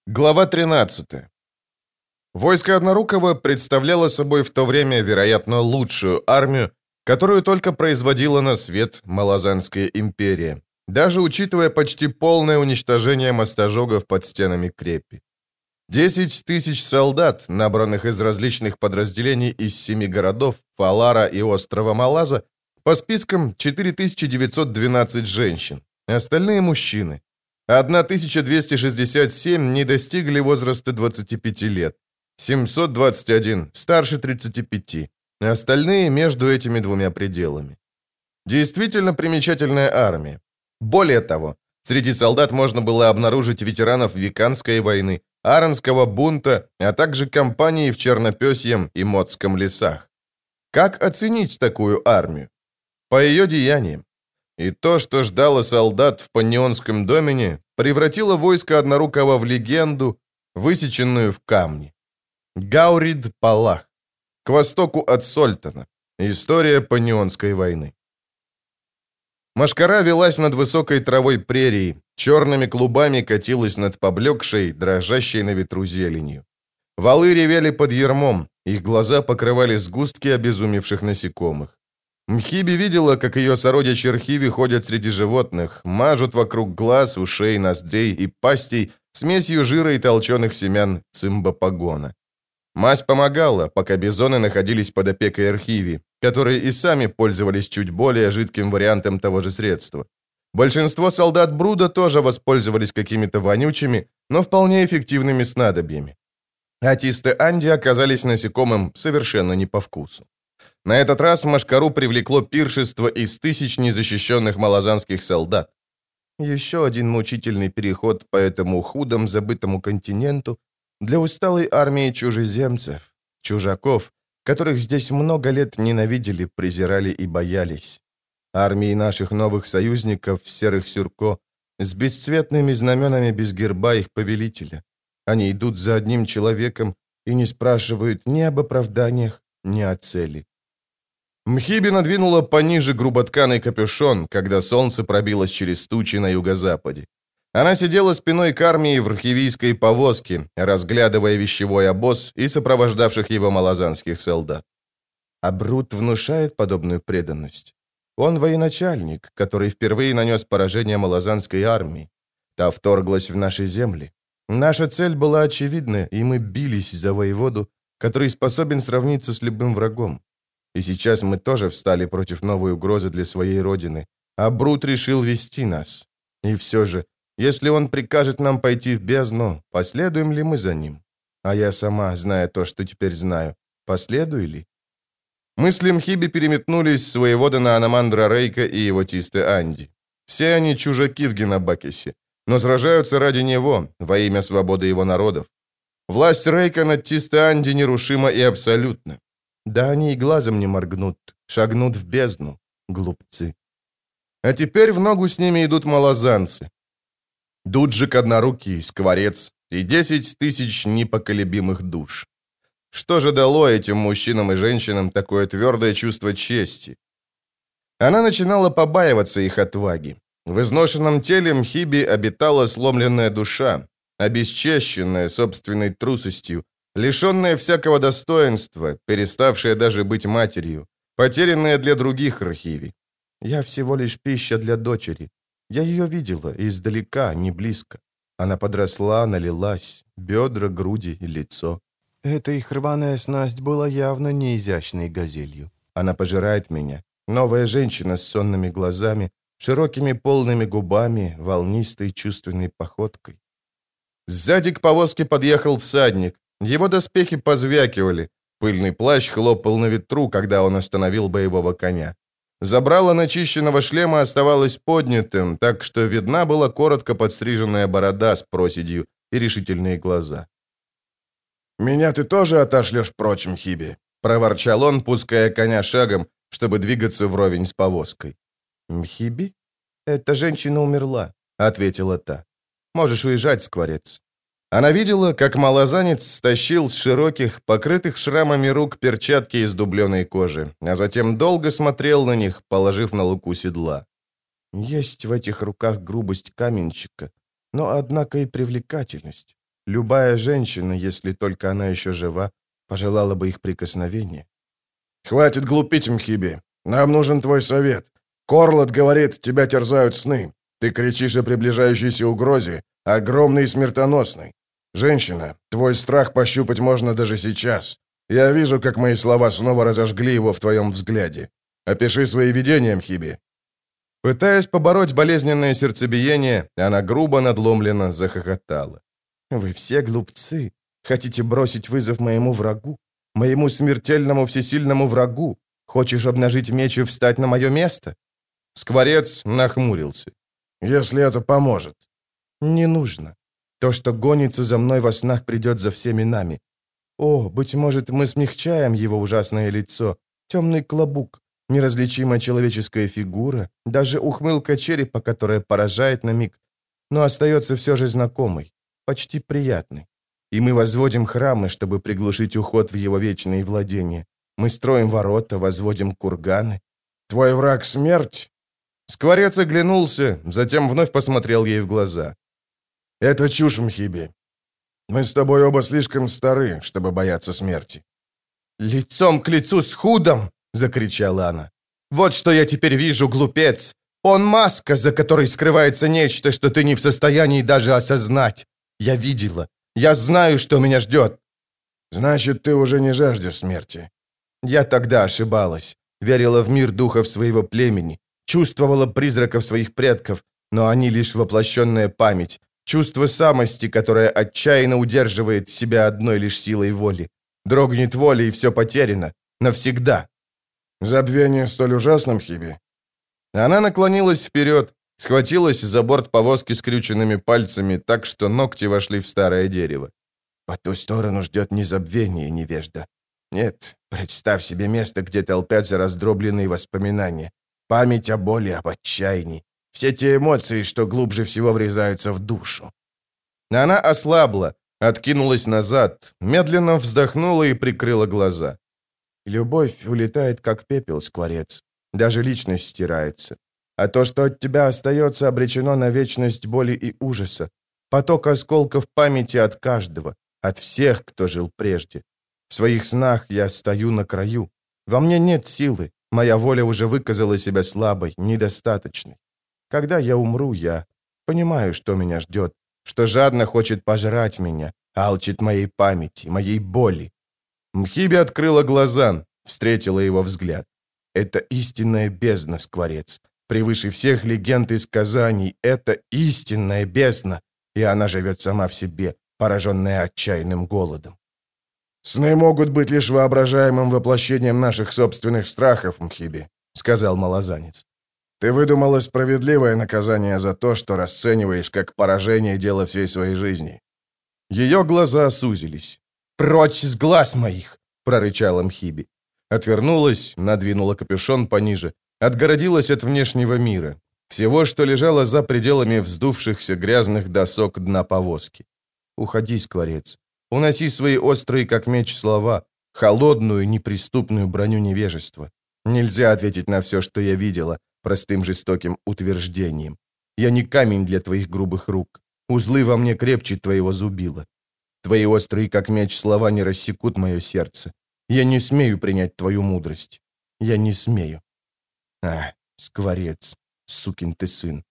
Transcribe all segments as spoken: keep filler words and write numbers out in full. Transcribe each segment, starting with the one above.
Глава тринадцатая. Войско Однорукого представляло собой в то время, вероятно, лучшую армию, которую только производила на свет Малазанская империя, даже учитывая почти полное уничтожение мостожогов под стенами крепи. Десять тысяч солдат, набранных из различных подразделений из семи городов, Фалара и острова Малаза, по спискам четыре тысячи девятьсот двенадцать женщин, остальные мужчины. тысяча двести шестьдесят семь не достигли возраста двадцати пяти лет, семьсот двадцать один старше тридцати пяти, остальные между этими двумя пределами. Действительно примечательная армия. Более того, среди солдат можно было обнаружить ветеранов Виканской войны, Аранского бунта, а также кампании в Чернопёсьем и Мотском лесах. Как оценить такую армию? По ее деяниям. И то, что ждало солдат в Паннионском домене, превратило войско Однорукого в легенду, высеченную в камне. Гаурид Палах. К востоку от Сольтана. История Паннионской войны. Машкара велась над высокой травой прерии, черными клубами катилась над поблекшей, дрожащей на ветру зеленью. Валы ревели под ярмом, их глаза покрывали сгустки обезумевших насекомых. Мхиби видела, как ее сородичи Рхиви ходят среди животных, мажут вокруг глаз, ушей, ноздрей и пастей смесью жира и толченых семян цимбопагона. Мазь помогала, пока бизоны находились под опекой Рхиви, которые и сами пользовались чуть более жидким вариантом того же средства. Большинство солдат Бруда тоже воспользовались какими-то вонючими, но вполне эффективными снадобьями. Атисты Анди оказались насекомым совершенно не по вкусу. На этот раз Машкару привлекло пиршество из тысяч незащищенных малазанских солдат. Еще один мучительный переход по этому худом забытому континенту для усталой армии чужеземцев, чужаков, которых здесь много лет ненавидели, презирали и боялись. Армии наших новых союзников в серых сюрко, с бесцветными знаменами без герба их повелителя. Они идут за одним человеком и не спрашивают ни об оправданиях, ни о цели. Мхиби надвинула пониже груботканый капюшон, когда солнце пробилось через тучи на юго-западе. Она сидела спиной к армии в архивийской повозке, разглядывая вещевой обоз и сопровождавших его малазанских солдат. А Брут внушает подобную преданность. Он военачальник, который впервые нанес поражение малазанской армии. Та вторглась в наши земли. Наша цель была очевидна, и мы бились за воеводу, который способен сравниться с любым врагом. И сейчас мы тоже встали против новой угрозы для своей родины, а Брут решил вести нас. И все же, если он прикажет нам пойти в бездну, последуем ли мы за ним? А я сама, зная то, что теперь знаю, последую ли? Мысли Мхиби переметнулись с воевода на Аномандра Рейка и его Тисты Анди. Все они чужаки в Генабакисе, но сражаются ради него, во имя свободы его народов. Власть Рейка над Тисты Анди нерушима и абсолютна. Да они и глазом не моргнут, шагнут в бездну, глупцы. А теперь в ногу с ними идут малазанцы. Дуджик Однорукий, Скворец и десять тысяч непоколебимых душ. Что же дало этим мужчинам и женщинам такое твердое чувство чести? Она начинала побаиваться их отваги. В изношенном теле Мхиби обитала сломленная душа, обесчещенная собственной трусостью, лишенная всякого достоинства, переставшая даже быть матерью, потерянная для других Рхиви. Я всего лишь пища для дочери. Я ее видела издалека, не близко. Она подросла, налилась, бедра, груди и лицо. Эта их рваная снасть была явно не изящной газелью. Она пожирает меня. Новая женщина с сонными глазами, широкими полными губами, волнистой чувственной походкой. Сзади к повозке подъехал всадник. Его доспехи позвякивали. Пыльный плащ хлопал на ветру, когда он остановил боевого коня. Забрало начищенного шлема оставалось поднятым, так что видна была коротко подстриженная борода с проседью и решительные глаза. «Меня ты тоже отошлешь прочь, Мхиби?» — проворчал он, пуская коня шагом, чтобы двигаться вровень с повозкой. «Мхиби? Эта женщина умерла», — ответила та. «Можешь уезжать, Скворец». Она видела, как малазанец стащил с широких, покрытых шрамами рук перчатки из дубленой кожи, а затем долго смотрел на них, положив на луку седла. Есть в этих руках грубость каменщика, но, однако, и привлекательность. Любая женщина, если только она еще жива, пожелала бы их прикосновения. «Хватит глупить, Мхиби. Нам нужен твой совет. Корлот говорит, тебя терзают сны. Ты кричишь о приближающейся угрозе, огромной и смертоносной. Женщина, твой страх пощупать можно даже сейчас. Я вижу, как мои слова снова разожгли его в твоем взгляде. Опиши свои видения, Мхиби». Пытаясь побороть болезненное сердцебиение, она грубо надломленно захохотала. «Вы все глупцы. Хотите бросить вызов моему врагу? Моему смертельному всесильному врагу? Хочешь обнажить меч и встать на мое место?» Скворец нахмурился. «Если это поможет». «Не нужно. То, что гонится за мной во снах, придет за всеми нами. О, быть может, мы смягчаем его ужасное лицо. Темный клобук, неразличимая человеческая фигура, даже ухмылка черепа, которая поражает на миг, но остается все же знакомой, почти приятной. И мы возводим храмы, чтобы приглушить уход в его вечные владения. Мы строим ворота, возводим курганы». «Твой враг — смерть?» Скворец оглянулся, затем вновь посмотрел ей в глаза. «Это чушь, Мхиби. Мы с тобой оба слишком стары, чтобы бояться смерти». «Лицом к лицу с Худом!» — закричала она. «Вот что я теперь вижу, глупец! Он маска, за которой скрывается нечто, что ты не в состоянии даже осознать. Я видела. Я знаю, что меня ждет». «Значит, ты уже не жаждешь смерти». Я тогда ошибалась. Верила в мир духов своего племени. Чувствовала призраков своих предков, но они лишь воплощенная память. Чувство самости, которое отчаянно удерживает себя одной лишь силой воли. Дрогнет воля, и все потеряно. Навсегда. «Забвение столь ужасно, Мхиби?» Она наклонилась вперед, схватилась за борт повозки скрюченными пальцами так, что ногти вошли в старое дерево. «По ту сторону ждет не забвение, невежда. Нет, представь себе место, где толпятся раздробленные воспоминания. Память о боли, об отчаянии. Все те эмоции, что глубже всего врезаются в душу». Она ослабла, откинулась назад, медленно вздохнула и прикрыла глаза. «Любовь улетает, как пепел, скворец. Даже личность стирается. А то, что от тебя остается, обречено на вечность боли и ужаса. Поток осколков памяти от каждого, от всех, кто жил прежде. В своих снах я стою на краю. Во мне нет силы. Моя воля уже выказала себя слабой, недостаточной. Когда я умру, я понимаю, что меня ждет, что жадно хочет пожрать меня, алчит моей памяти, моей боли». Мхиби открыла глаза, встретила его взгляд. «Это истинная бездна, скворец. Превыше всех легенд и сказаний, это истинная бездна, и она живет сама в себе, пораженная отчаянным голодом». «Сны могут быть лишь воображаемым воплощением наших собственных страхов, Мхиби», — сказал малозанец. «Ты выдумала справедливое наказание за то, что расцениваешь как поражение дела всей своей жизни». Ее глаза сузились. «Прочь с глаз моих!» — прорычала Мхиби. Отвернулась, надвинула капюшон пониже, отгородилась от внешнего мира, всего, что лежало за пределами вздувшихся грязных досок дна повозки. «Уходи, скворец. Уноси свои острые, как меч, слова, холодную, неприступную броню невежества. Нельзя ответить на все, что я видела, простым жестоким утверждением. Я не камень для твоих грубых рук. Узлы во мне крепче твоего зубила. Твои острые, как меч, слова не рассекут мое сердце. Я не смею принять твою мудрость. Я не смею. А, скворец, сукин ты сын».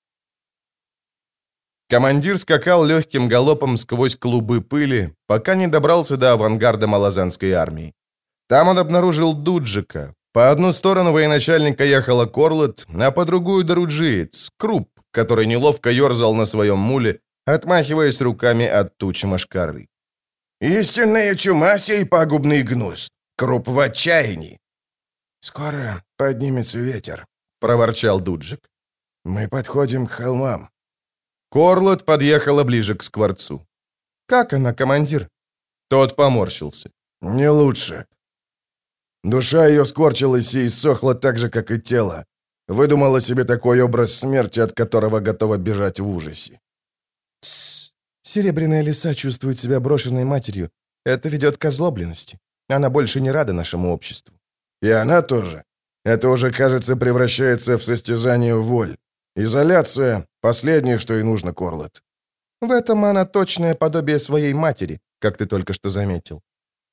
Командир скакал легким галопом сквозь клубы пыли, пока не добрался до авангарда малазанской армии. Там он обнаружил Дуджика. По одну сторону военачальника ехала Корлот, а по другую Даруджиец, Круп, который неловко ерзал на своем муле, отмахиваясь руками от туч мошкары. «Истинная чума сей пагубный гнус. Круп в отчаянии». «Скоро поднимется ветер», — проворчал Дуджик. «Мы подходим к холмам». Корлот подъехала ближе к скворцу. «Как она, командир?» Тот поморщился. «Не лучше. Душа ее скорчилась и иссохла так же, как и тело. Выдумала себе такой образ смерти, от которого готова бежать в ужасе». «Тссс. Серебряная лиса чувствует себя брошенной матерью. Это ведет к озлобленности. Она больше не рада нашему обществу». «И она тоже. Это уже, кажется, превращается в состязание воль. Изоляция — последнее, что и нужно, Корлот». В этом она точное подобие своей матери, как ты только что заметил».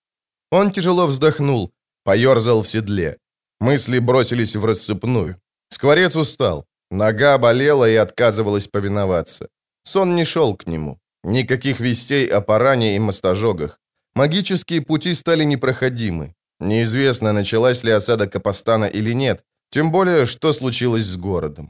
Он тяжело вздохнул, поерзал в седле. Мысли бросились в рассыпную. Скворец устал. Нога болела и отказывалась повиноваться. Сон не шел к нему. Никаких вестей о паране и мостожогах. Магические пути стали непроходимы. Неизвестно, началась ли осада Капостана или нет, тем более, что случилось с городом.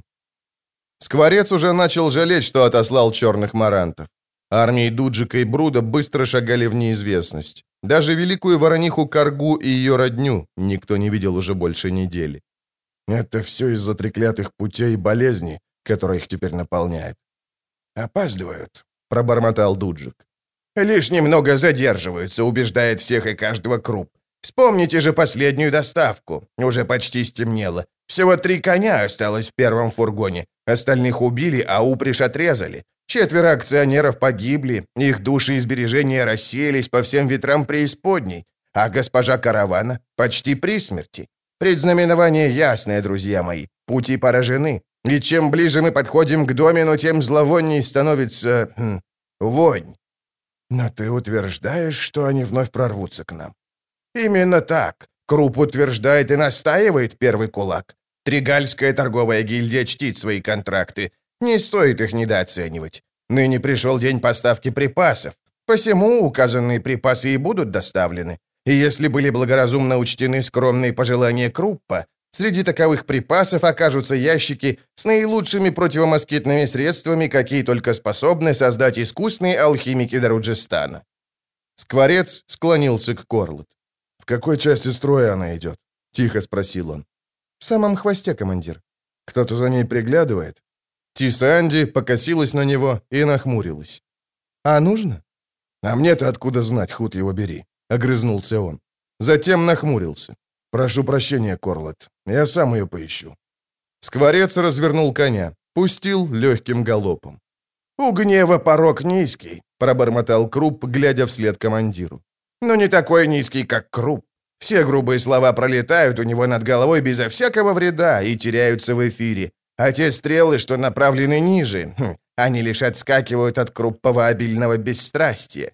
Скворец уже начал жалеть, что отослал черных марантов. Армии Дуджика и Бруда быстро шагали в неизвестность. Даже великую ворониху Каргу и ее родню никто не видел уже больше недели. Это все из-за треклятых путей и болезней, которые их теперь наполняет. «Опаздывают», — пробормотал Дуджик. «Лишь немного задерживаются», — убеждает всех и каждого Круп. «Вспомните же последнюю доставку. Уже почти стемнело. Всего три коня осталось в первом фургоне. Остальных убили, а упряжь отрезали. Четверо акционеров погибли, их души и сбережения рассеялись по всем ветрам преисподней, а госпожа Каравана почти при смерти. Предзнаменование ясное, друзья мои. Пути поражены. И чем ближе мы подходим к Домину, тем зловонней становится... Хм, вонь». «Но ты утверждаешь, что они вновь прорвутся к нам?» «Именно так. Круп утверждает и настаивает первый кулак. Тригальская торговая гильдия чтит свои контракты. Не стоит их недооценивать. Ныне пришел день поставки припасов. Посему указанные припасы и будут доставлены. И если были благоразумно учтены скромные пожелания Круппа, среди таковых припасов окажутся ящики с наилучшими противомоскитными средствами, какие только способны создать искусные алхимики Даруджистана». Скворец склонился к Корлет. «В какой части строя она идет?» — тихо спросил он. «В самом хвосте, командир». «Кто-то за ней приглядывает?» Тисанди покосилась на него и нахмурилась. «А нужно?» «А мне-то откуда знать, худ его бери?» — огрызнулся он. Затем нахмурился. «Прошу прощения, Корлет, я сам ее поищу». Скворец развернул коня, пустил легким галопом. «У гнева порог низкий», — пробормотал Круп, глядя вслед командиру. «Но не такой низкий, как Круп. Все грубые слова пролетают у него над головой безо всякого вреда и теряются в эфире. А те стрелы, что направлены ниже, хм, они лишь отскакивают от Круппова обильного бесстрастия».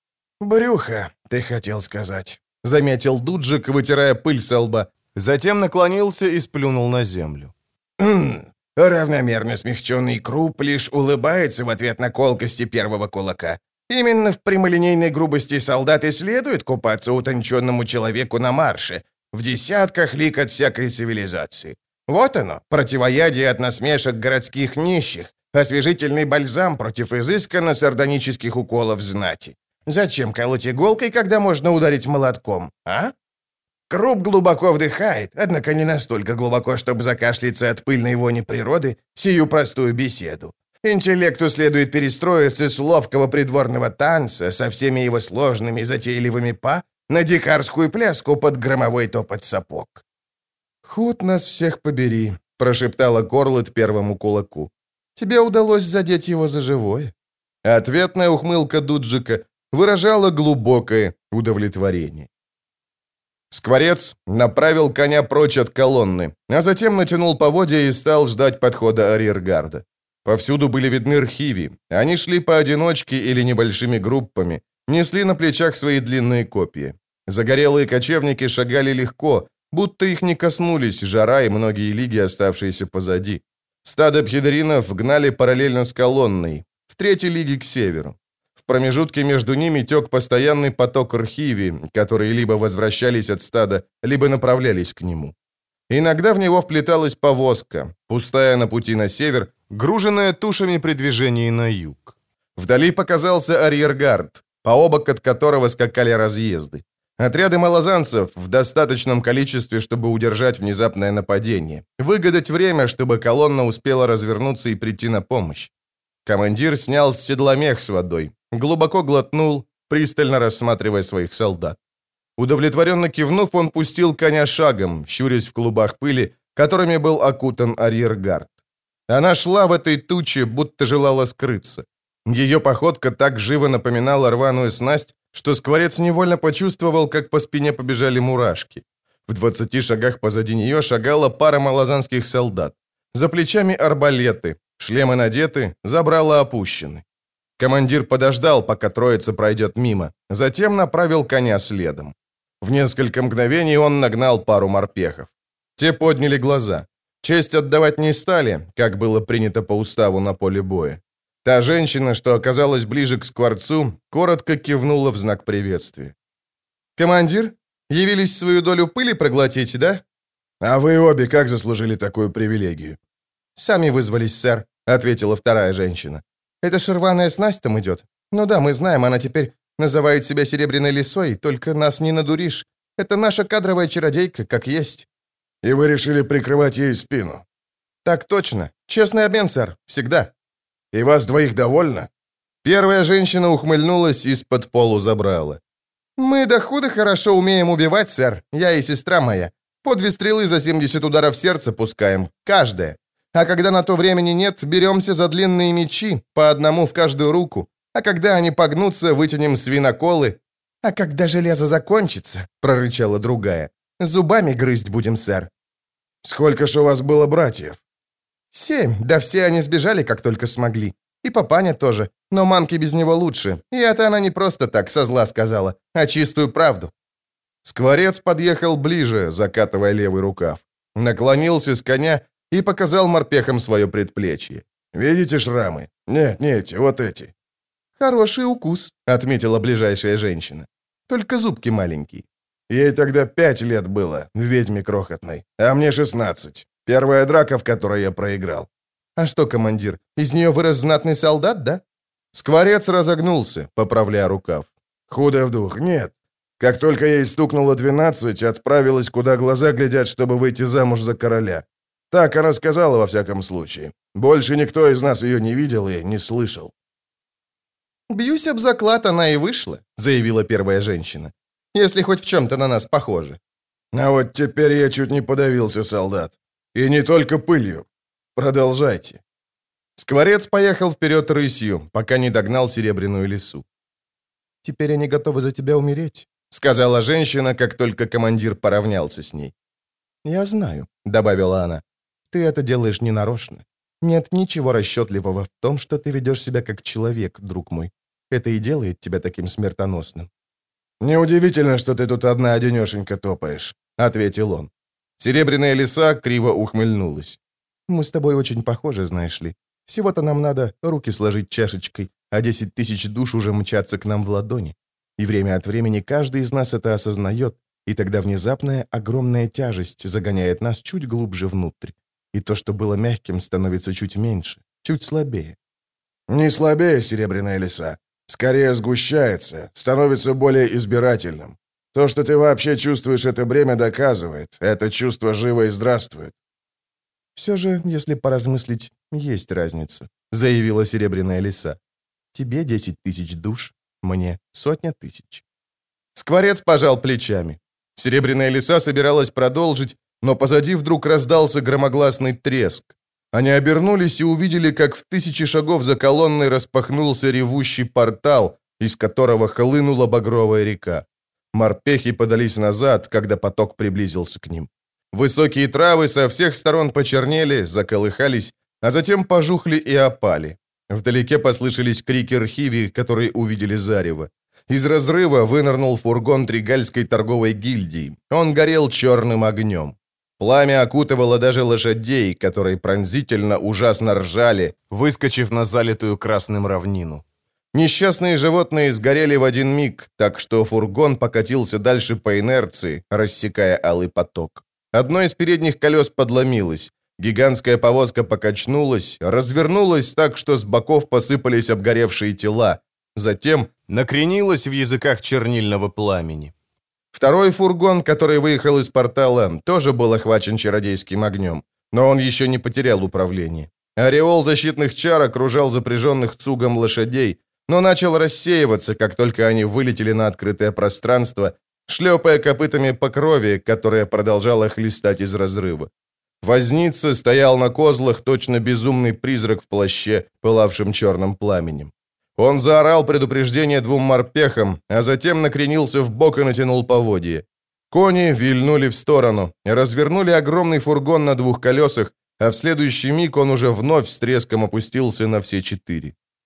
«Брюхо, ты хотел сказать», — заметил Дуджик, вытирая пыль со лба. Затем наклонился и сплюнул на землю. «Хм, равномерно смягченный Круп лишь улыбается в ответ на колкости первого кулака. Именно в прямолинейной грубости солдат и следует купаться утонченному человеку на марше, в десятках лик от всякой цивилизации. Вот оно, противоядие от насмешек городских нищих, освежительный бальзам против изысканно сардонических уколов знати. Зачем колоть иголкой, когда можно ударить молотком, а?» Круп глубоко вдыхает, однако не настолько глубоко, чтобы закашляться от пыльной вони природы, сию простую беседу. Интеллекту следует перестроиться с ловкого придворного танца со всеми его сложными затейливыми па на дикарскую пляску под громовой топот сапог. «Худ нас всех побери», — прошептала Корлет первому кулаку. «Тебе удалось задеть его за живое». Ответная ухмылка Дуджика выражала глубокое удовлетворение. Скворец направил коня прочь от колонны, а затем натянул поводья и стал ждать подхода арьергарда. Повсюду были видны рхиви. Они шли поодиночке или небольшими группами, несли на плечах свои длинные копья. Загорелые кочевники шагали легко, будто их не коснулись жара и многие лиги, оставшиеся позади. Стадо пхидринов гнали параллельно с колонной, в третьей лиге к северу. В промежутке между ними тек постоянный поток рхиви, которые либо возвращались от стада, либо направлялись к нему. Иногда в него вплеталась повозка, пустая на пути на север, груженная тушами при движении на юг. Вдали показался арьергард, пообок от которого скакали разъезды. Отряды малозанцев в достаточном количестве, чтобы удержать внезапное нападение, выгадать время, чтобы колонна успела развернуться и прийти на помощь. Командир снял с седла мех с водой, глубоко глотнул, пристально рассматривая своих солдат. Удовлетворенно кивнув, он пустил коня шагом, щурясь в клубах пыли, которыми был окутан арьергард. Она шла в этой туче, будто желала скрыться. Ее походка так живо напоминала рваную снасть, что Скворец невольно почувствовал, как по спине побежали мурашки. В двадцати шагах позади нее шагала пара малозанских солдат. За плечами арбалеты, шлемы надеты, забрала опущены. Командир подождал, пока троица пройдет мимо, затем направил коня следом. В несколько мгновений он нагнал пару морпехов. Те подняли глаза. Честь отдавать не стали, как было принято по уставу на поле боя. Та женщина, что оказалась ближе к скворцу, коротко кивнула в знак приветствия. «Командир, явились свою долю пыли проглотить, да?» «А вы обе как заслужили такую привилегию?» «Сами вызвались, сэр», — ответила вторая женщина. «Это шерваная снасть там идет. Ну да, мы знаем, она теперь называет себя Серебряной лисой, только нас не надуришь. Это наша кадровая чародейка, как есть». «И вы решили прикрывать ей спину?» «Так точно. Честный обмен, сэр. Всегда». «И вас двоих довольно?» Первая женщина ухмыльнулась из-под полу забрала. «Мы до худа хорошо умеем убивать, сэр. Я и сестра моя. По две стрелы за семьдесят ударов сердца пускаем. Каждая. А когда на то времени нет, беремся за длинные мечи, по одному в каждую руку. А когда они погнутся, вытянем свиноколы. А когда железо закончится, — прорычала другая, — зубами грызть будем, сэр». «Сколько ж у вас было братьев?» «Семь, да все они сбежали, как только смогли. И папаня тоже, но мамке без него лучше. И это она не просто так со зла сказала, а чистую правду». Скворец подъехал ближе, закатывая левый рукав. Наклонился с коня и показал морпехам свое предплечье. «Видите шрамы? Нет, не эти, вот эти». «Хороший укус», — отметила ближайшая женщина. «Только зубки маленькие». «Ей тогда пять лет было, ведьме крохотной, а мне шестнадцать. Первая драка, в которой я проиграл». «А что, командир, из нее вырос знатный солдат, да?» Скворец разогнулся, поправляя рукав. «Худо в дух, нет. Как только ей стукнуло двенадцать, отправилась, куда глаза глядят, чтобы выйти замуж за короля. Так она сказала во всяком случае. Больше никто из нас ее не видел и не слышал». «Бьюсь об заклад, она и вышла», — заявила первая женщина. «Если хоть в чем-то на нас похоже». «А вот теперь я чуть не подавился, солдат. И не только пылью. Продолжайте». Скворец поехал вперед рысью, пока не догнал Серебряную лису. «Теперь они готовы за тебя умереть», — сказала женщина, как только командир поравнялся с ней. «Я знаю», — добавила она. «Ты это делаешь ненарочно. Нет ничего расчетливого в том, что ты ведешь себя как человек, друг мой. Это и делает тебя таким смертоносным». «Неудивительно, что ты тут одна-одинешенька топаешь», — ответил он. Серебряная лиса криво ухмыльнулась. Мы с тобой очень похожи, знаешь ли. Всего-то нам надо руки сложить чашечкой, а десять тысяч душ уже мчатся к нам в ладони. И время от времени каждый из нас это осознает, и тогда внезапная огромная тяжесть загоняет нас чуть глубже внутрь. И то, что было мягким, становится чуть меньше, чуть слабее. Не слабее, Серебряная лиса. Скорее сгущается, становится более избирательным. То, что ты вообще чувствуешь это бремя, доказывает. Это чувство живо и здравствует. «Все же, если поразмыслить, есть разница», — заявила Серебряная лиса. «Тебе десять тысяч душ, мне сотня тысяч». Скворец пожал плечами. Серебряная лиса собиралась продолжить, но позади вдруг раздался громогласный треск. Они обернулись и увидели, как в тысячи шагов за колонной распахнулся ревущий портал, из которого хлынула багровая река. Морпехи подались назад, когда поток приблизился к ним. Высокие травы со всех сторон почернели, заколыхались, а затем пожухли и опали. Вдалеке послышались крики рхиви, которые увидели зарево. Из разрыва вынырнул фургон Тригальской торговой гильдии. Он горел черным огнем. Пламя окутывало даже лошадей, которые пронзительно ужасно ржали, выскочив на залитую красным равнину. Несчастные животные сгорели в один миг, так что фургон покатился дальше по инерции, рассекая алый поток. Одно из передних колес подломилось. Гигантская повозка покачнулась, развернулась так, что с боков посыпались обгоревшие тела. Затем накренилась в языках чернильного пламени. Второй фургон, который выехал из портала, тоже был охвачен чародейским огнем, но он еще не потерял управление. Ореол защитных чар окружал запряженных цугом лошадей, но начал рассеиваться, как только они вылетели на открытое пространство, шлепая копытами по крови, которая продолжала хлестать из разрыва. Возница стоял на козлах, точно безумный призрак в плаще, пылавшем черным пламенем. Он заорал предупреждение двум морпехам, а затем накренился вбок и натянул поводья. Кони вильнули в сторону, развернули огромный фургон на двух колесах, а в следующий миг он уже вновь с треском опустился на все четыре.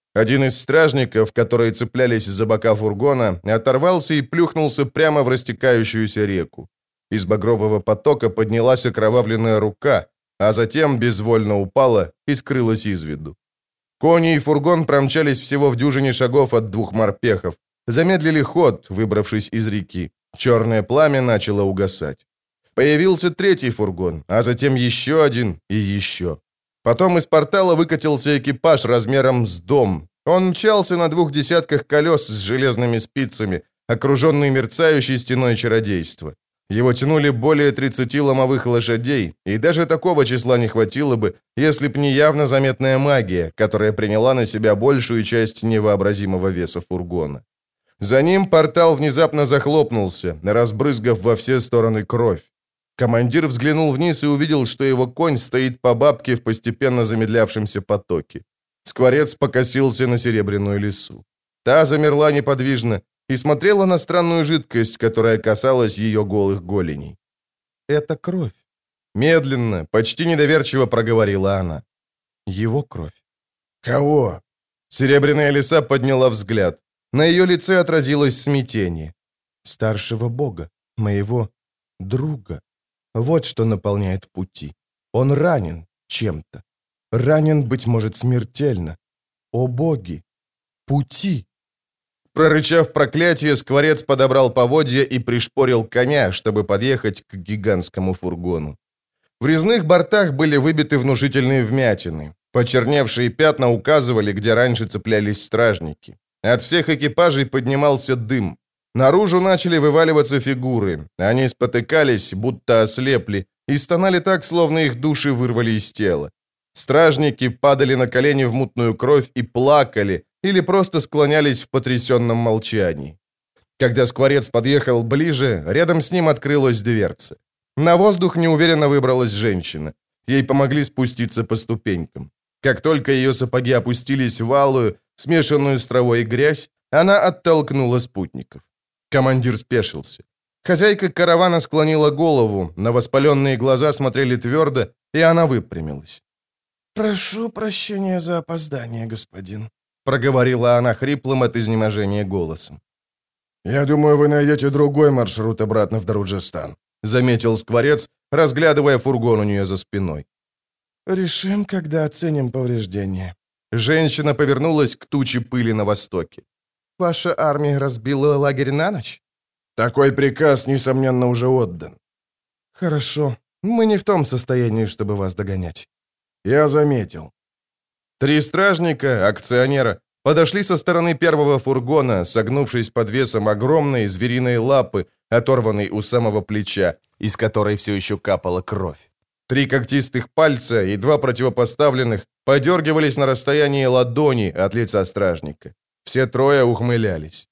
Один из стражников, которые цеплялись за бока фургона, оторвался и плюхнулся прямо в растекающуюся реку. Из багрового потока поднялась окровавленная рука, а затем безвольно упала и скрылась из виду. Кони и фургон промчались всего в дюжине шагов от двух морпехов, замедлили ход, выбравшись из реки. Черное пламя начало угасать. Появился третий фургон, а затем еще один и еще. Потом из портала выкатился экипаж размером с дом. Он мчался на двух десятках колес с железными спицами, окруженный мерцающей стеной чародейства. Его тянули более тридцати ломовых лошадей, и даже такого числа не хватило бы, если б не явно заметная магия, которая приняла на себя большую часть невообразимого веса фургона. За ним портал внезапно захлопнулся, разбрызгав во все стороны кровь. Командир взглянул вниз и увидел, что его конь стоит по бабке в постепенно замедлявшемся потоке. Скворец покосился на серебряную лису. Та замерла неподвижно и смотрела на странную жидкость, которая касалась ее голых голеней. «Это кровь», — медленно, почти недоверчиво проговорила она. «Его кровь». «Кого?» Серебряная лиса подняла взгляд. На ее лице отразилось смятение. «Старшего бога, моего друга. Вот что наполняет пути. Он ранен чем-то. Ранен, быть может, смертельно. О боги! Пути!» Прорычав проклятие, скворец подобрал поводья и пришпорил коня, чтобы подъехать к гигантскому фургону. В резных бортах были выбиты внушительные вмятины. Почерневшие пятна указывали, где раньше цеплялись стражники. От всех экипажей поднимался дым. Наружу начали вываливаться фигуры. Они спотыкались, будто ослепли, и стонали так, словно их души вырвали из тела. Стражники падали на колени в мутную кровь и плакали, или просто склонялись в потрясенном молчании. Когда скворец подъехал ближе, рядом с ним открылась дверца. На воздух неуверенно выбралась женщина. Ей помогли спуститься по ступенькам. Как только ее сапоги опустились в алую, смешанную с травой грязь, она оттолкнула спутников. Командир спешился. Хозяйка каравана склонила голову, на воспаленные глаза смотрели твердо, и она выпрямилась. «Прошу прощения за опоздание, господин», — проговорила она хриплым от изнеможения голосом. «Я думаю, вы найдете другой маршрут обратно в Даруджистан», — заметил скворец, разглядывая фургон у нее за спиной. «Решим, когда оценим повреждения». Женщина повернулась к туче пыли на востоке. «Ваша армия разбила лагерь на ночь?» «Такой приказ, несомненно, уже отдан». «Хорошо. Мы не в том состоянии, чтобы вас догонять». «Я заметил». Три стражника, акционера, подошли со стороны первого фургона, согнувшись под весом огромной звериной лапы, оторванной у самого плеча, из которой все еще капала кровь. Три когтистых пальца и два противопоставленных подергивались на расстоянии ладони от лица стражника. Все трое ухмылялись.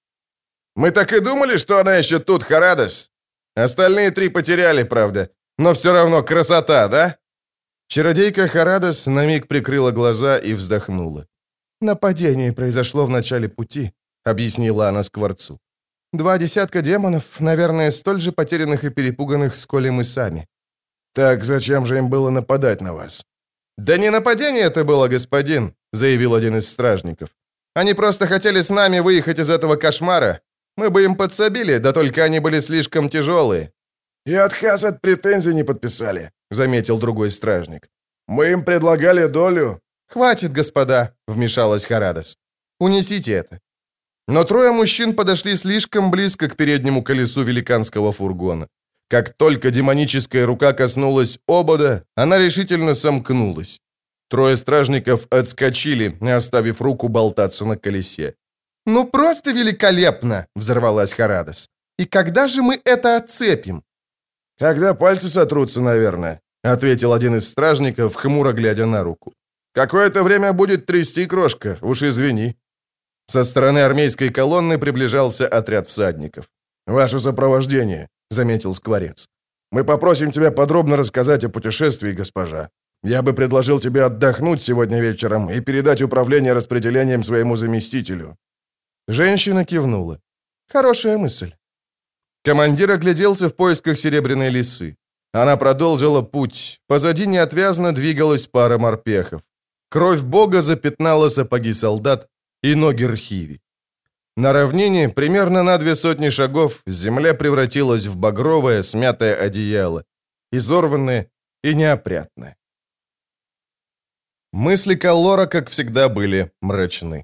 «Мы так и думали, что она еще тут, Харадос. Остальные три потеряли, правда, но все равно красота, да?» Чародейка Харадос на миг прикрыла глаза и вздохнула. «Нападение произошло в начале пути», — объяснила она скворцу. «Два десятка демонов, наверное, столь же потерянных и перепуганных, сколь и мы сами». «Так зачем же им было нападать на вас?» «Да не нападение это было, господин», — заявил один из стражников. «Они просто хотели с нами выехать из этого кошмара. Мы бы им подсобили, да только они были слишком тяжелые». «И отказ от претензий не подписали», — заметил другой стражник. «Мы им предлагали долю». «Хватит, господа», — вмешалась Харадос. «Унесите это». Но трое мужчин подошли слишком близко к переднему колесу великанского фургона. Как только демоническая рука коснулась обода, она решительно сомкнулась. Трое стражников отскочили, оставив руку болтаться на колесе. «Ну просто великолепно!» — взорвалась Харадос. «И когда же мы это отцепим?» «Когда пальцы сотрутся, наверное», — ответил один из стражников, хмуро глядя на руку. «Какое-то время будет трясти, крошка, уж извини». Со стороны армейской колонны приближался отряд всадников. «Ваше сопровождение», — заметил скворец. «Мы попросим тебя подробно рассказать о путешествии, госпожа. Я бы предложил тебе отдохнуть сегодня вечером и передать управление распределением своему заместителю». Женщина кивнула. «Хорошая мысль». Командир огляделся в поисках серебряной лисы. Она продолжила путь. Позади неотвязно двигалась пара морпехов. Кровь бога запятнала сапоги солдат и ноги Рхиви. На равнине, примерно на две сотни шагов, земля превратилась в багровое, смятое одеяло, изорванное и неопрятное. Мысли Каллора, как всегда, были мрачны.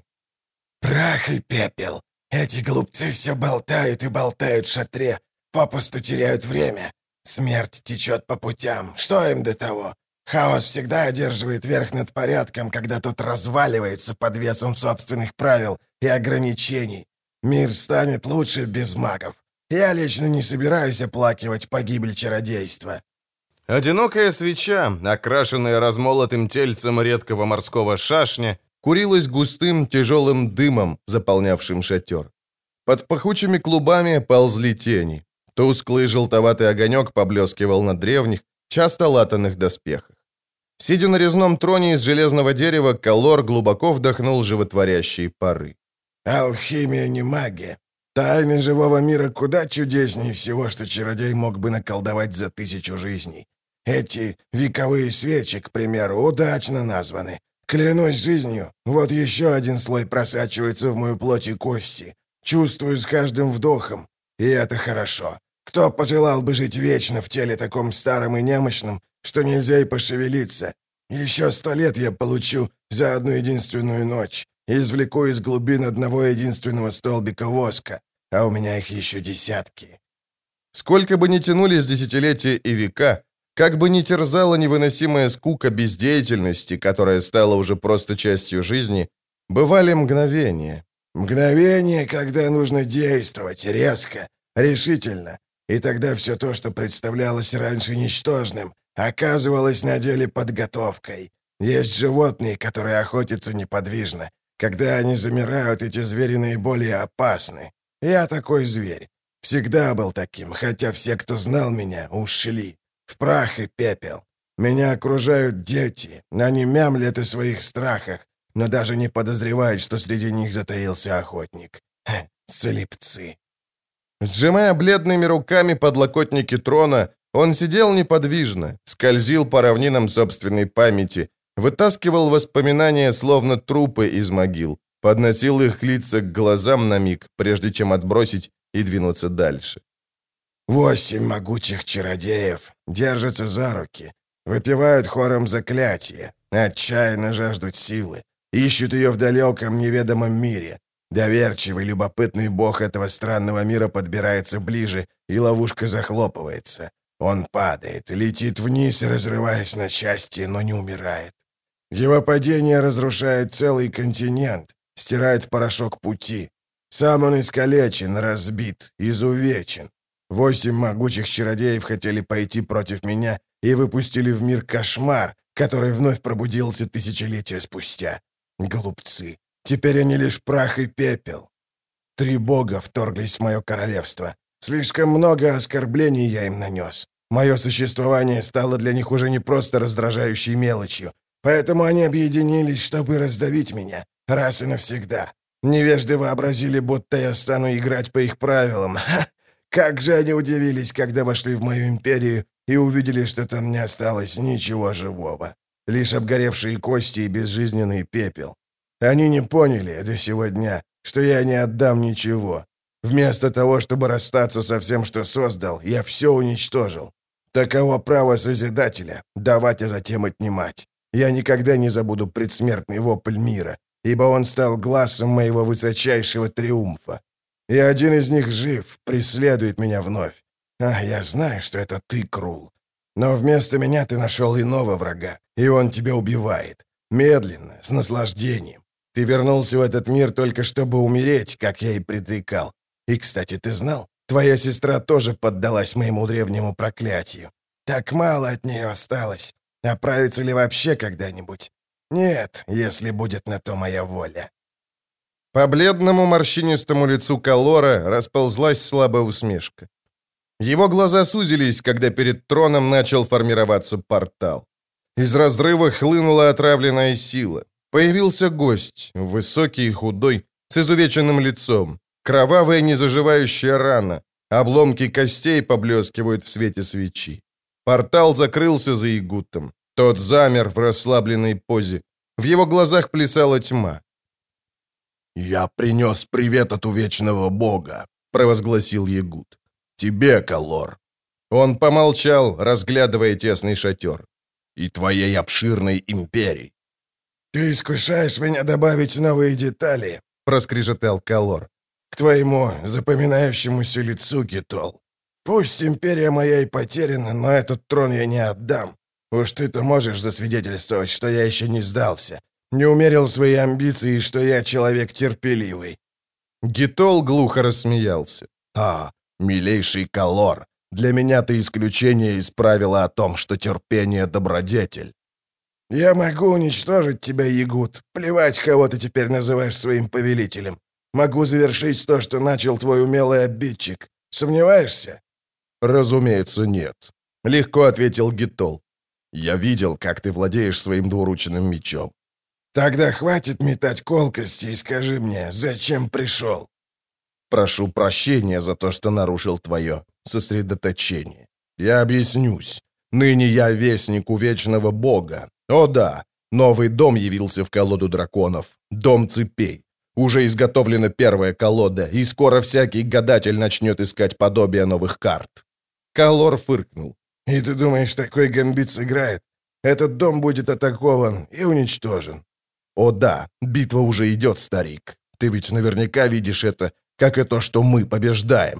«Прах и пепел. Эти глупцы все болтают и болтают в шатре, попусту теряют время. Смерть течет по путям. Что им до того? Хаос всегда одерживает верх над порядком, когда тот разваливается под весом собственных правил и ограничений. Мир станет лучше без магов. Я лично не собираюсь оплакивать погибель чародейства». Одинокая свеча, окрашенная размолотым тельцем редкого морского шашня, курилась густым тяжелым дымом, заполнявшим шатер. Под пахучими клубами ползли тени. Тусклый желтоватый огонек поблескивал на древних, часто латанных доспехах. Сидя на резном троне из железного дерева, Каллор глубоко вдохнул животворящие пары. «Алхимия не магия. Тайны живого мира куда чудеснее всего, что чародей мог бы наколдовать за тысячу жизней. Эти вековые свечи, к примеру, удачно названы. Клянусь жизнью, вот еще один слой просачивается в мою плоть и кости. Чувствую с каждым вдохом. И это хорошо. Кто пожелал бы жить вечно в теле таком старом и немощном, что нельзя и пошевелиться? Еще сто лет я получу за одну единственную ночь. Извлеку из глубин одного единственного столбика воска, а у меня их еще десятки». Сколько бы ни тянулись десятилетия и века, как бы ни терзала невыносимая скука бездеятельности, которая стала уже просто частью жизни, бывали мгновения. Мгновения, когда нужно действовать резко, решительно, и тогда все то, что представлялось раньше ничтожным, оказывалось на деле подготовкой. Есть животные, которые охотятся неподвижно. Когда они замирают, эти звери наиболее опасны. Я такой зверь. Всегда был таким, хотя все, кто знал меня, ушли. В прах и пепел. Меня окружают дети. Они мямлят о своих страхах, но даже не подозревают, что среди них затаился охотник. Ха, слепцы. Сжимая бледными руками подлокотники трона, он сидел неподвижно, скользил по равнинам собственной памяти, вытаскивал воспоминания, словно трупы из могил, подносил их лица к глазам на миг, прежде чем отбросить и двинуться дальше. Восемь могучих чародеев держатся за руки, выпивают хором заклятие, отчаянно жаждут силы, ищут ее в далеком неведомом мире. Доверчивый, любопытный бог этого странного мира подбирается ближе, и ловушка захлопывается. Он падает, летит вниз, разрываясь на части, но не умирает. Его падение разрушает целый континент, стирает в порошок пути. Сам он искалечен, разбит, изувечен. Восемь могучих чародеев хотели пойти против меня и выпустили в мир кошмар, который вновь пробудился тысячелетия спустя. Глупцы. Теперь они лишь прах и пепел. Три бога вторглись в мое королевство. Слишком много оскорблений я им нанес. Мое существование стало для них уже не просто раздражающей мелочью, поэтому они объединились, чтобы раздавить меня, раз и навсегда. Невежды вообразили, будто я стану играть по их правилам. Ха! Как же они удивились, когда вошли в мою империю и увидели, что там не осталось ничего живого. Лишь обгоревшие кости и безжизненный пепел. Они не поняли до сего дня, что я не отдам ничего. Вместо того, чтобы расстаться со всем, что создал, я все уничтожил. Таково право Созидателя — давать, а затем отнимать. Я никогда не забуду предсмертный вопль мира, ибо он стал глазом моего высочайшего триумфа. И один из них жив, преследует меня вновь. А, я знаю, что это ты, Крул. Но вместо меня ты нашел иного врага, и он тебя убивает. Медленно, с наслаждением. Ты вернулся в этот мир только чтобы умереть, как я и предрекал. И, кстати, ты знал? Твоя сестра тоже поддалась моему древнему проклятию. Так мало от нее осталось. Оправится ли вообще когда-нибудь? Нет, если будет на то моя воля. По бледному морщинистому лицу Каллора расползлась слабая усмешка. Его глаза сузились, когда перед троном начал формироваться портал. Из разрыва хлынула отравленная сила. Появился гость, высокий и худой, с изувеченным лицом. Кровавая незаживающая рана. Обломки костей поблескивают в свете свечи. Портал закрылся за Игутом. Тот замер в расслабленной позе. В его глазах плясала тьма. «Я принес привет от увечного бога», — провозгласил Ягуд. «Тебе, Калор». Он помолчал, разглядывая тесный шатер. «И твоей обширной империи». «Ты искушаешь меня добавить новые детали», — проскрежетал Калор. «к твоему запоминающемуся лицу, Гитол. Пусть империя моя и потеряна, но этот трон я не отдам. Уж ты-то можешь засвидетельствовать, что я еще не сдался, не умерил свои амбиции, что я человек терпеливый». Гитол глухо рассмеялся. «А, милейший Калор, для меня ты исключение из правила о том, что терпение — добродетель». «Я могу уничтожить тебя, Ягуд. Плевать, кого ты теперь называешь своим повелителем. Могу завершить то, что начал твой умелый обидчик. Сомневаешься?» «Разумеется, нет», — легко ответил Гитол. «Я видел, как ты владеешь своим двуручным мечом». «Тогда хватит метать колкости и скажи мне, зачем пришел?» «Прошу прощения за то, что нарушил твое сосредоточение. Я объяснюсь. Ныне я вестник увечного бога. О да, новый дом явился в колоду драконов. Дом цепей. Уже изготовлена первая колода, и скоро всякий гадатель начнет искать подобие новых карт». Калор фыркнул. «И ты думаешь, такой гамбит сыграет? Этот дом будет атакован и уничтожен». «О да, битва уже идет, старик. Ты ведь наверняка видишь это, как и то, что мы побеждаем».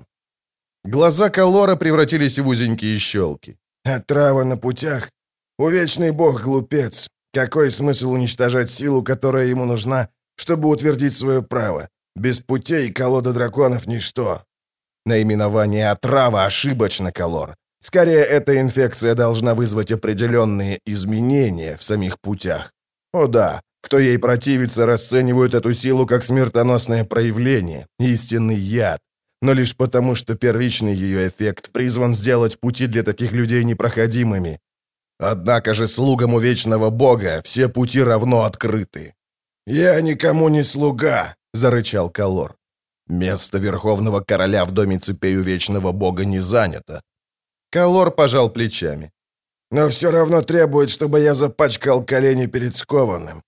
Глаза Калора превратились в узенькие щелки. «Отрава на путях? Увечный бог глупец. Какой смысл уничтожать силу, которая ему нужна, чтобы утвердить свое право? Без путей колода драконов — ничто». Наименование отрава ошибочно, Калор. Скорее, эта инфекция должна вызвать определенные изменения в самих путях. О да, кто ей противится, расценивают эту силу как смертоносное проявление, истинный яд. Но лишь потому, что первичный ее эффект призван сделать пути для таких людей непроходимыми. Однако же слугам увечного бога все пути равно открыты. «Я никому не слуга», — зарычал Калор. «Место верховного короля в доме цепей увечного бога не занято». Калор пожал плечами. «Но все равно требует, чтобы я запачкал колени перед скованным».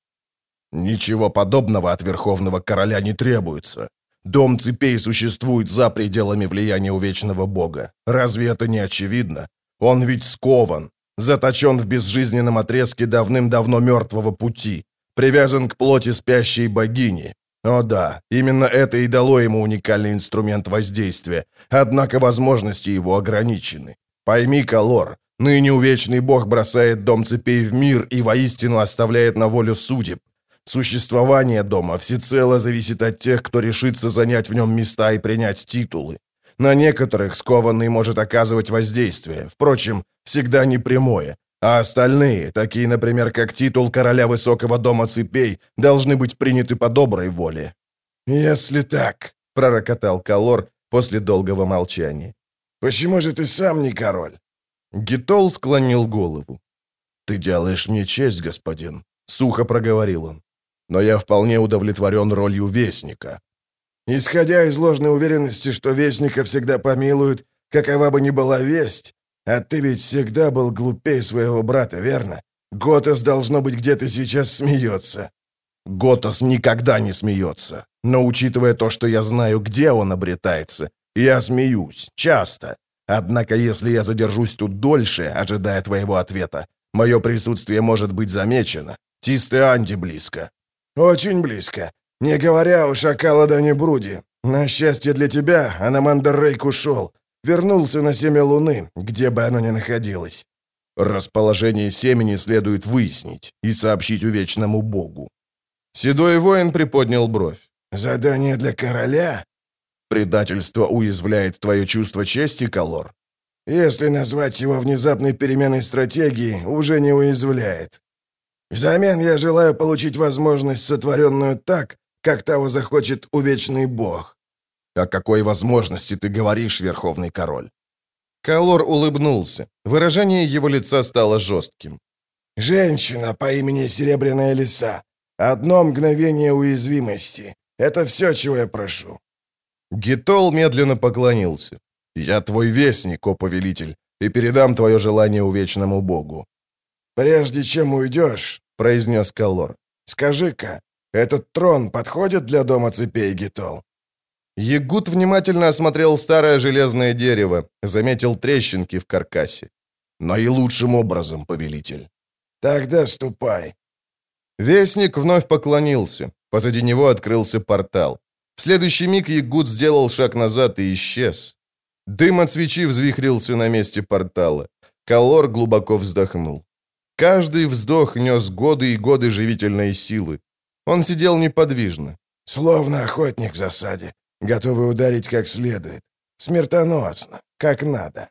«Ничего подобного от верховного короля не требуется. Дом цепей существует за пределами влияния увечного бога. Разве это не очевидно? Он ведь скован, заточен в безжизненном отрезке давным-давно мертвого пути, привязан к плоти спящей богини. О да, именно это и дало ему уникальный инструмент воздействия, однако возможности его ограничены. Пойми, Калор, ныне увечный бог бросает дом цепей в мир и воистину оставляет на волю судеб. Существование дома всецело зависит от тех, кто решится занять в нем места и принять титулы. На некоторых скованный может оказывать воздействие, впрочем, всегда непрямое, а остальные, такие, например, как титул короля высокого дома цепей, должны быть приняты по доброй воле». «Если так», — пророкотал Калор после долгого молчания. «почему же ты сам не король?» Гитол склонил голову. «Ты делаешь мне честь, господин», — сухо проговорил он. «Но я вполне удовлетворен ролью вестника». «Исходя из ложной уверенности, что вестника всегда помилуют, какова бы ни была весть, а ты ведь всегда был глупее своего брата, верно? Готас, должно быть, где-то сейчас смеется». «Готас никогда не смеется. Но учитывая то, что я знаю, где он обретается, я смеюсь, часто. Однако, если я задержусь тут дольше, ожидая твоего ответа, мое присутствие может быть замечено. Тистеанди близко». «Очень близко. Не говоря уж о Каладане Бруди. На счастье для тебя, Анамандр Рейк ушел. Вернулся на семя луны, где бы оно ни находилось». «Расположение семени следует выяснить и сообщить увечному богу». Седой воин приподнял бровь. «Задание для короля?» «Предательство уязвляет твое чувство чести, Калор?» «Если назвать его внезапной переменой стратегии, уже не уязвляет. Взамен я желаю получить возможность, сотворенную так, как того захочет увечный бог». «О какой возможности ты говоришь, верховный король?» Калор улыбнулся. Выражение его лица стало жестким. «Женщина по имени Серебряная Лиса. Одно мгновение уязвимости. Это все, чего я прошу». Гитол медленно поклонился. «Я твой вестник, о повелитель, и передам твое желание увечному богу». «Прежде чем уйдешь», — произнес Калор, Скажи-ка, этот трон подходит для дома цепей, Гитол?» Ягут внимательно осмотрел старое железное дерево, заметил трещинки в каркасе. «Наилучшим образом, повелитель». «Тогда ступай». Вестник вновь поклонился. Позади него открылся портал. В следующий миг Ягут сделал шаг назад и исчез. Дым от свечи взвихрился на месте портала. Калор глубоко вздохнул. Каждый вздох нес годы и годы живительной силы. Он сидел неподвижно. «Словно охотник в засаде, готовый ударить как следует. Смертоносно, как надо».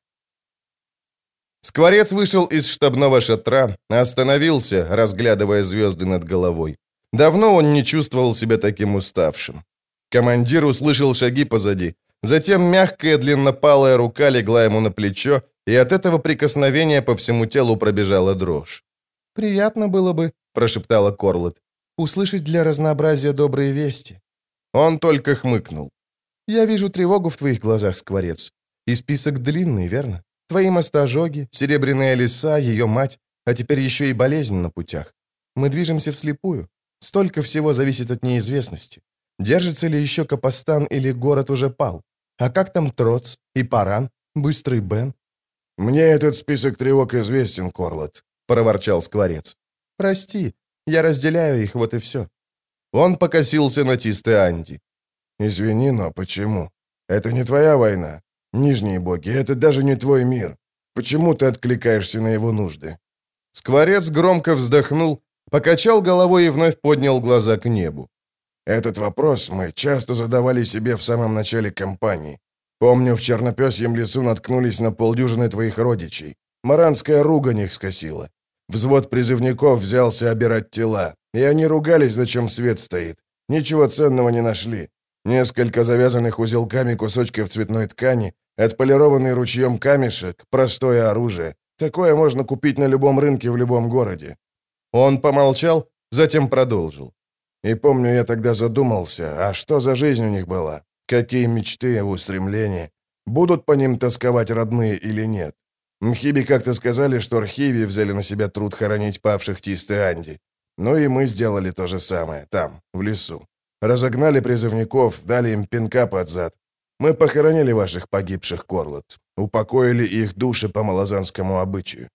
Скворец вышел из штабного шатра, остановился, разглядывая звезды над головой. Давно он не чувствовал себя таким уставшим. Командир услышал шаги позади. Затем мягкая длиннопалая рука легла ему на плечо, и от этого прикосновения по всему телу пробежала дрожь. «Приятно было бы», — прошептала Корлет, — «услышать для разнообразия добрые вести». Он только хмыкнул. «Я вижу тревогу в твоих глазах, Скворец. И список длинный, верно? Твои мостожоги, серебряные леса, ее мать, а теперь еще и болезнь на путях. Мы движемся вслепую. Столько всего зависит от неизвестности. Держится ли еще Капостан или город уже пал? А как там Троц и Паран, Быстрый Бен?» «Мне этот список тревог известен, Корлет», — проворчал Скворец. «Прости, я разделяю их, вот и все». Он покосился на Тисте-Анди. «Извини, но почему? Это не твоя война. Нижние боги, это даже не твой мир. Почему ты откликаешься на его нужды?» Скворец громко вздохнул, покачал головой и вновь поднял глаза к небу. «Этот вопрос мы часто задавали себе в самом начале кампании. Помню, в Чернопёсьем лесу наткнулись на полдюжины твоих родичей. Маранская ругань их скосила. Взвод призывников взялся обирать тела, и они ругались, зачем свет стоит. Ничего ценного не нашли. Несколько завязанных узелками кусочков цветной ткани, отполированный ручьем камешек, простое оружие. Такое можно купить на любом рынке в любом городе». Он помолчал, затем продолжил. «И помню, я тогда задумался, а что за жизнь у них была? Какие мечты, устремления? Будут по ним тосковать родные или нет? Мхиби как-то сказали, что архиви взяли на себя труд хоронить павших Тисте-Анди. Ну и мы сделали то же самое, там, в лесу. Разогнали призывников, дали им пинка под зад. Мы похоронили ваших погибших, Корлет. Упокоили их души по малозанскому обычаю».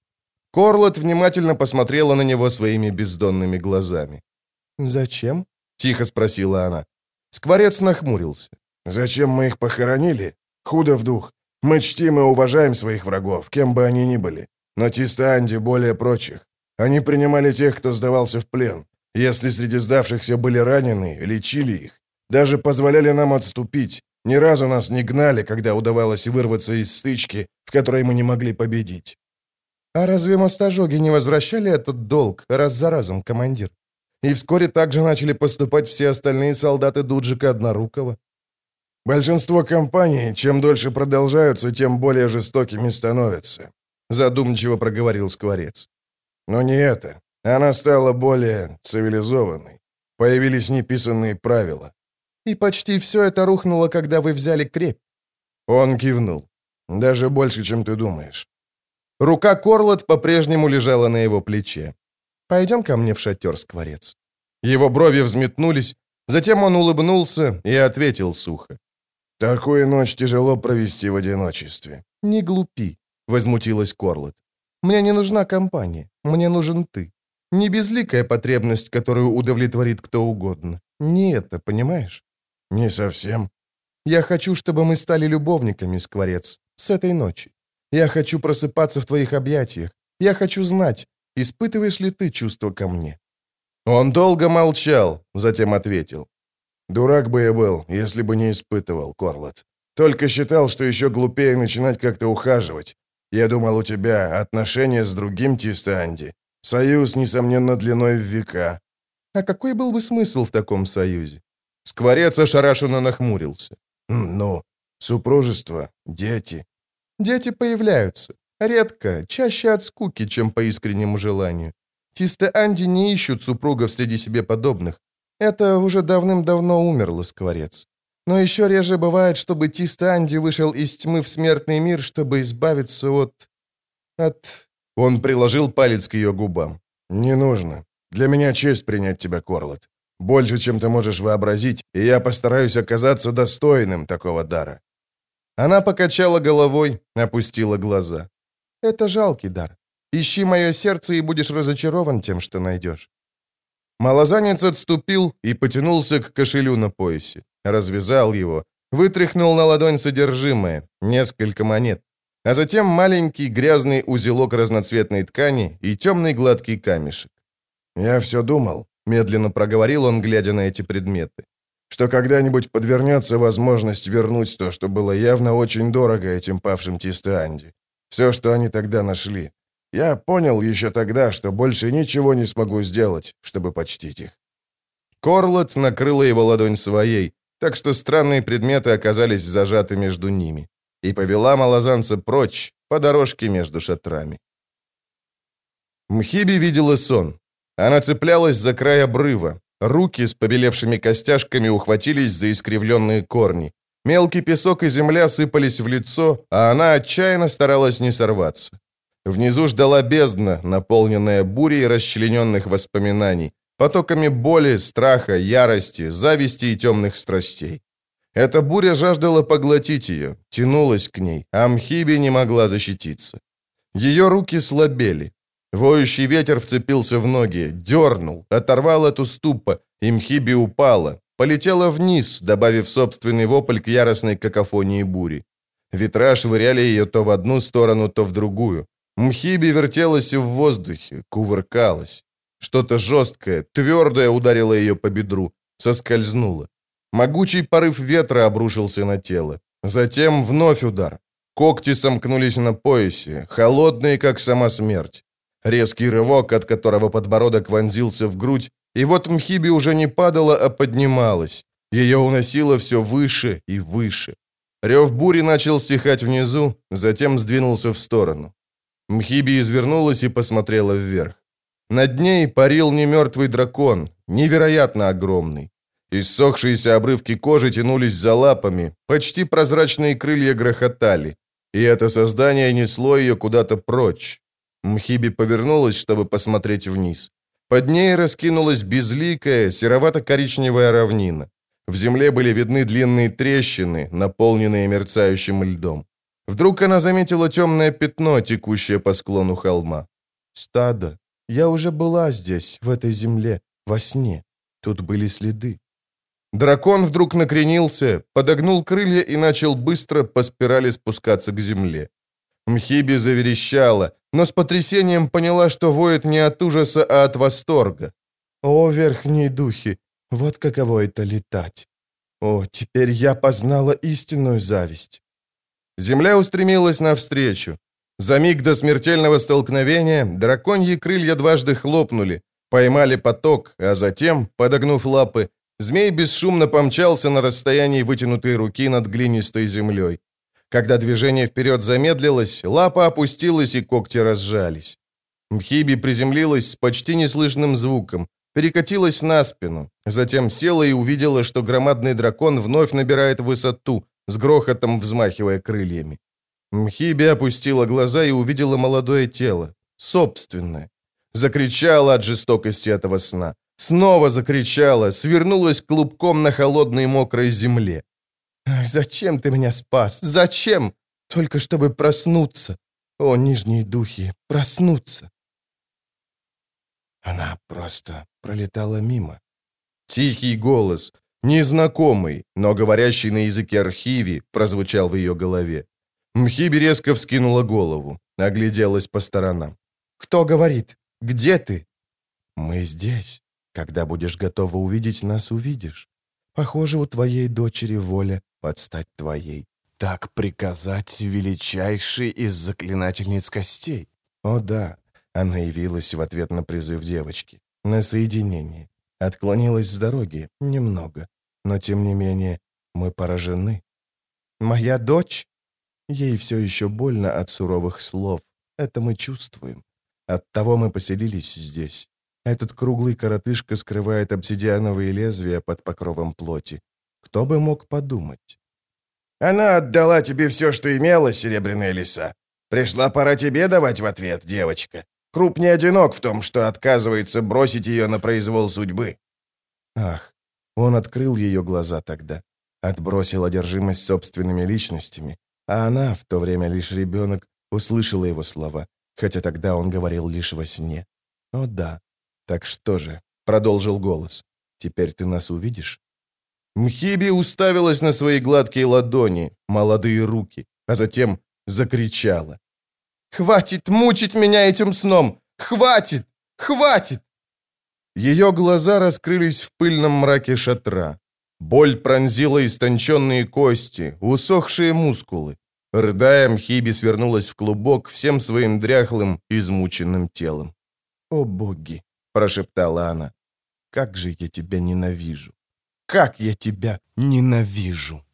Корлет внимательно посмотрела на него своими бездонными глазами. «Зачем?» — тихо спросила она. Скворец нахмурился. «Зачем мы их похоронили? Худо в дух. Мы чтим и уважаем своих врагов, кем бы они ни были. Но Тисте-Анди более прочих. Они принимали тех, кто сдавался в плен. Если среди сдавшихся были ранены, лечили их. Даже позволяли нам отступить. Ни разу нас не гнали, когда удавалось вырваться из стычки, в которой мы не могли победить». «А разве мостожоги не возвращали этот долг раз за разом, командир? И вскоре также начали поступать все остальные солдаты Дуджика Однорукого?» «Большинство компаний, чем дольше продолжаются, тем более жестокими становятся», — задумчиво проговорил Скворец. «Но не это. Она стала более цивилизованной. Появились неписанные правила». «И почти все это рухнуло, когда вы взяли крепь?» Он кивнул. «Даже больше, чем ты думаешь». Рука Корлет по-прежнему лежала на его плече. «Пойдем ко мне в шатер, Скворец». Его брови взметнулись, затем он улыбнулся и ответил сухо. «Такую ночь тяжело провести в одиночестве». «Не глупи», — возмутилась Корлет. «Мне не нужна компания, мне нужен ты. Не безликая потребность, которую удовлетворит кто угодно. Не это, понимаешь?» «Не совсем». «Я хочу, чтобы мы стали любовниками, Скворец, с этой ночи. Я хочу просыпаться в твоих объятиях. Я хочу знать, испытываешь ли ты чувство ко мне». Он долго молчал, затем ответил. «Дурак бы я был, если бы не испытывал, Корлет. Только считал, что еще глупее начинать как-то ухаживать. Я думал, у тебя отношения с другим Тисте-Анди. Союз, несомненно, длиной в века». «А какой был бы смысл в таком союзе?» Скворец ошарашенно нахмурился. «Ну, супружество, дети». «Дети появляются. Редко, чаще от скуки, чем по искреннему желанию. Тисте-Анди не ищут супругов среди себе подобных. Это уже давным-давно умерло, Скворец. Но еще реже бывает, чтобы Тисте-Анди вышел из тьмы в смертный мир, чтобы избавиться от... от...» Он приложил палец к ее губам. «Не нужно. Для меня честь принять тебя, Корлот. Больше, чем ты можешь вообразить, и я постараюсь оказаться достойным такого дара». Она покачала головой, опустила глаза. «Это жалкий дар. Ищи мое сердце, и будешь разочарован тем, что найдешь». Малозанец отступил и потянулся к кошелю на поясе. Развязал его, вытряхнул на ладонь содержимое, несколько монет, а затем маленький грязный узелок разноцветной ткани и темный гладкий камешек. «Я все думал», — медленно проговорил он, глядя на эти предметы, «что когда-нибудь подвернется возможность вернуть то, что было явно очень дорого этим павшим Тистеанди. Все, что они тогда нашли. Я понял еще тогда, что больше ничего не смогу сделать, чтобы почтить их». Корлот накрыла его ладонь своей, так что странные предметы оказались зажаты между ними, и повела малозанца прочь по дорожке между шатрами. Мхиби видела сон. Она цеплялась за край обрыва. Руки с побелевшими костяшками ухватились за искривленные корни. Мелкий песок и земля сыпались в лицо, а она отчаянно старалась не сорваться. Внизу ждала бездна, наполненная бурей расчлененных воспоминаний, потоками боли, страха, ярости, зависти и темных страстей. Эта буря жаждала поглотить ее, тянулась к ней, а Мхиби не могла защититься. Ее руки слабели. Воющий ветер вцепился в ноги, дернул, оторвал от уступа, и Мхиби упала, полетела вниз, добавив собственный вопль к яростной какофонии бури. Ветра швыряли ее то в одну сторону, то в другую. Мхиби вертелась в воздухе, кувыркалась. Что-то жесткое, твердое ударило ее по бедру, соскользнуло. Могучий порыв ветра обрушился на тело. Затем вновь удар. Когти сомкнулись на поясе, холодные, как сама смерть. Резкий рывок, от которого подбородок вонзился в грудь, и вот Мхиби уже не падала, а поднималась. Ее уносило все выше и выше. Рев бури начал стихать внизу, затем сдвинулся в сторону. Мхиби извернулась и посмотрела вверх. Над ней парил немертвый дракон, невероятно огромный. Иссохшиеся обрывки кожи тянулись за лапами, почти прозрачные крылья грохотали, и это создание несло ее куда-то прочь. Мхиби повернулась, чтобы посмотреть вниз. Под ней раскинулась безликая, серовато-коричневая равнина. В земле были видны длинные трещины, наполненные мерцающим льдом. Вдруг она заметила темное пятно, текущее по склону холма. «Стадо. Я уже была здесь, в этой земле, во сне. Тут были следы». Дракон вдруг накренился, подогнул крылья и начал быстро по спирали спускаться к земле. Мхиби заверещала, но с потрясением поняла, что воет не от ужаса, а от восторга. «О, верхние духи, вот каково это летать! О, теперь я познала истинную зависть!» Земля устремилась навстречу. За миг до смертельного столкновения драконьи крылья дважды хлопнули, поймали поток, а затем, подогнув лапы, змей бесшумно помчался на расстоянии вытянутой руки над глинистой землей. Когда движение вперед замедлилось, лапа опустилась и когти разжались. Мхиби приземлилась с почти неслышным звуком, перекатилась на спину, затем села и увидела, что громадный дракон вновь набирает высоту, с грохотом взмахивая крыльями. Мхиби опустила глаза и увидела молодое тело, собственное. Закричала от жестокости этого сна. Снова закричала, свернулась клубком на холодной мокрой земле. «Зачем ты меня спас? Зачем? Только чтобы проснуться. О, нижние духи, проснуться!» Она просто пролетала мимо. Тихий голос, незнакомый, но говорящий на языке архиви, прозвучал в ее голове. Мхиби резко вскинула голову, огляделась по сторонам. «Кто говорит? Где ты?» «Мы здесь. Когда будешь готова увидеть нас, увидишь. Похоже, у твоей дочери воля подстать твоей. Так приказать величайшей из заклинательниц костей». «О да», она явилась в ответ на призыв девочки. На соединение. Отклонилась с дороги немного. Но, тем не менее, мы поражены. «Моя дочь?» Ей все еще больно от суровых слов. Это мы чувствуем. Оттого мы поселились здесь. Этот круглый коротышка скрывает обсидиановые лезвия под покровом плоти. Кто бы мог подумать? Она отдала тебе все, что имела, серебряная лиса. Пришла пора тебе давать в ответ, девочка. Круп не одинок в том, что отказывается бросить ее на произвол судьбы». Ах, он открыл ее глаза тогда, отбросил одержимость собственными личностями, а она, в то время лишь ребенок, услышала его слова, хотя тогда он говорил лишь во сне. «О да, так что же?» — продолжил голос. «Теперь ты нас увидишь?» Мхиби уставилась на свои гладкие ладони, молодые руки, а затем закричала. «Хватит мучить меня этим сном! Хватит! Хватит!» Ее глаза раскрылись в пыльном мраке шатра. Боль пронзила истонченные кости, усохшие мускулы. Рыдая, Мхиби свернулась в клубок всем своим дряхлым, измученным телом. «О боги!» — прошептала она. «Как же я тебя ненавижу! Как я тебя ненавижу!»